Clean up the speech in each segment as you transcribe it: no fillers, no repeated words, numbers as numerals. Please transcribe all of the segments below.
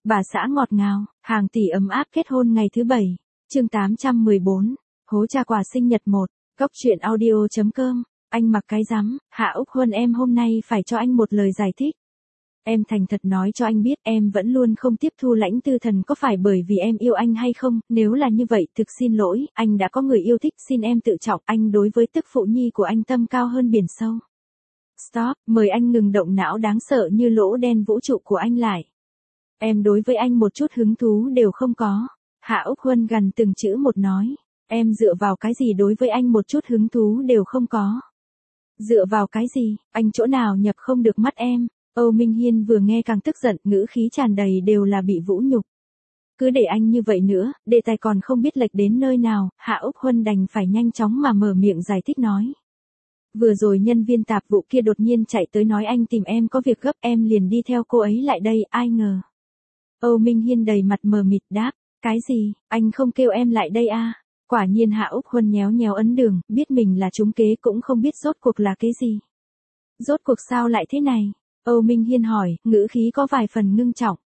Bà xã ngọt ngào, hàng tỷ ấm áp kết hôn ngày thứ 7. Chương 814. Hố cha quà sinh nhật 1. Cốc truyện audio.com. Anh mặc cái rắm, Hạ Úc Huân em hôm nay phải cho anh một lời giải thích. Em thành thật nói cho anh biết em vẫn luôn không tiếp thu Lãnh Tư Thần có phải bởi vì em yêu anh hay không, nếu là như vậy thực xin lỗi, anh đã có người yêu thích xin em tự trọng, anh đối với tức phụ nhi của anh tâm cao hơn biển sâu. Stop, mời anh ngừng động não đáng sợ như lỗ đen vũ trụ của anh lại. Em đối với anh một chút hứng thú đều không có. Hạ Úc Huân gần từng chữ một nói. Em dựa vào cái gì đối với anh một chút hứng thú đều không có. Dựa vào cái gì, anh chỗ nào nhập không được mắt em. Âu Minh Hiên vừa nghe càng tức giận, ngữ khí tràn đầy đều là bị vũ nhục. Cứ để anh như vậy nữa, đề tài còn không biết lệch đến nơi nào, Hạ Úc Huân đành phải nhanh chóng mà mở miệng giải thích nói. Vừa rồi nhân viên tạp vụ kia đột nhiên chạy tới nói anh tìm em có việc gấp, em liền đi theo cô ấy lại đây, ai ngờ. Âu Minh Hiên đầy mặt mờ mịt đáp, cái gì, anh không kêu em lại đây à? Quả nhiên Hạ Úc Huân nhéo nhéo ấn đường, biết mình là trúng kế cũng không biết rốt cuộc là cái gì. Rốt cuộc sao lại thế này? Âu Minh Hiên hỏi, ngữ khí có vài phần ngưng trọng.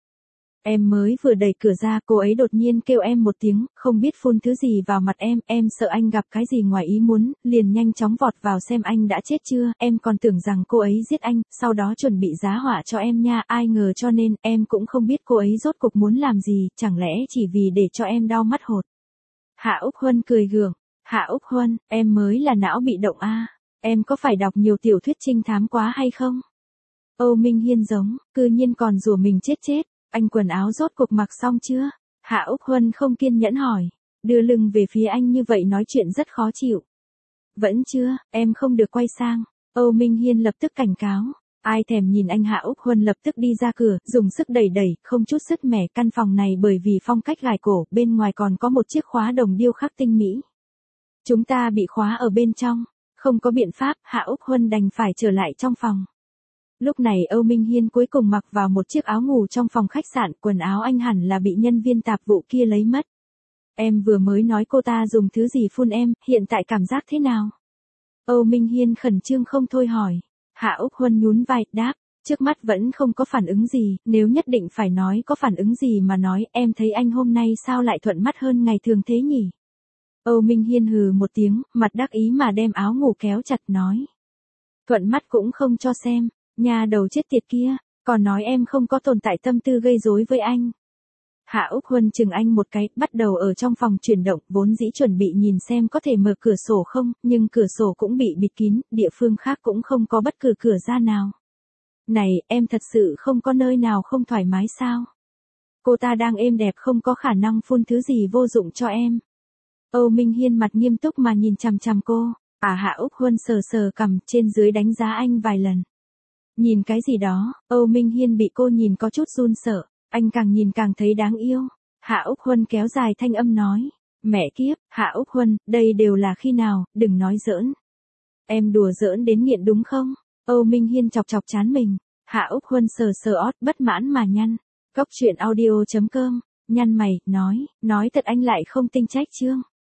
Em mới vừa đẩy cửa ra, cô ấy đột nhiên kêu em một tiếng, không biết phun thứ gì vào mặt em sợ anh gặp cái gì ngoài ý muốn, liền nhanh chóng vọt vào xem anh đã chết chưa, em còn tưởng rằng cô ấy giết anh, sau đó chuẩn bị giá họa cho em nha, ai ngờ cho nên, em cũng không biết cô ấy rốt cuộc muốn làm gì, chẳng lẽ chỉ vì để cho em đau mắt hột. Hạ Úc Huân cười gượng, Hạ Úc Huân, em mới là não bị động a, em có phải đọc nhiều tiểu thuyết trinh thám quá hay không? Âu Minh Hiên giống, cư nhiên còn rủa mình chết. Anh quần áo rốt cuộc mặc xong chưa? Hạ Úc Huân không kiên nhẫn hỏi. Đưa lưng về phía anh như vậy nói chuyện rất khó chịu. Vẫn chưa, em không được quay sang. Âu Minh Hiên lập tức cảnh cáo. Ai thèm nhìn anh. Hạ Úc Huân lập tức đi ra cửa, dùng sức đẩy, không chút sứt mẻ căn phòng này bởi vì phong cách gài cổ, bên ngoài còn có một chiếc khóa đồng điêu khắc tinh mỹ. Chúng ta bị khóa ở bên trong. Không có biện pháp, Hạ Úc Huân đành phải trở lại trong phòng. Lúc này Âu Minh Hiên cuối cùng mặc vào một chiếc áo ngủ trong phòng khách sạn, quần áo anh hẳn là bị nhân viên tạp vụ kia lấy mất. Em vừa mới nói cô ta dùng thứ gì phun em, hiện tại cảm giác thế nào? Âu Minh Hiên khẩn trương không thôi hỏi. Hạ Úc Huân nhún vai, đáp, trước mắt vẫn không có phản ứng gì, nếu nhất định phải nói có phản ứng gì mà nói, em thấy anh hôm nay sao lại thuận mắt hơn ngày thường thế nhỉ? Âu Minh Hiên hừ một tiếng, mặt đắc ý mà đem áo ngủ kéo chặt nói. Thuận mắt cũng không cho xem. Nhà đầu chết tiệt kia, còn nói em không có tồn tại tâm tư gây rối với anh. Hạ Úc Huân chừng anh một cái, bắt đầu ở trong phòng chuyển động, vốn dĩ chuẩn bị nhìn xem có thể mở cửa sổ không, nhưng cửa sổ cũng bị bịt kín, địa phương khác cũng không có bất cứ cửa ra nào. Này, em thật sự không có nơi nào không thoải mái sao? Cô ta đang êm đẹp không có khả năng phun thứ gì vô dụng cho em. Âu Minh Hiên mặt nghiêm túc mà nhìn chằm chằm cô, Hạ Úc Huân sờ cằm trên dưới đánh giá anh vài lần. Nhìn cái gì đó, Âu Minh Hiên bị cô nhìn có chút run sợ, anh càng nhìn càng thấy đáng yêu. Hạ Úc Huân kéo dài thanh âm nói, mẹ kiếp, Hạ Úc Huân, đây đều là khi nào, đừng nói giỡn. Em đùa giỡn đến nghiện đúng không? Âu Minh Hiên chọc trán mình, Hạ Úc Huân sờ ót bất mãn mà nhăn. Cốc truyện audio.com, nhăn mày, nói thật anh lại không tinh trách chương.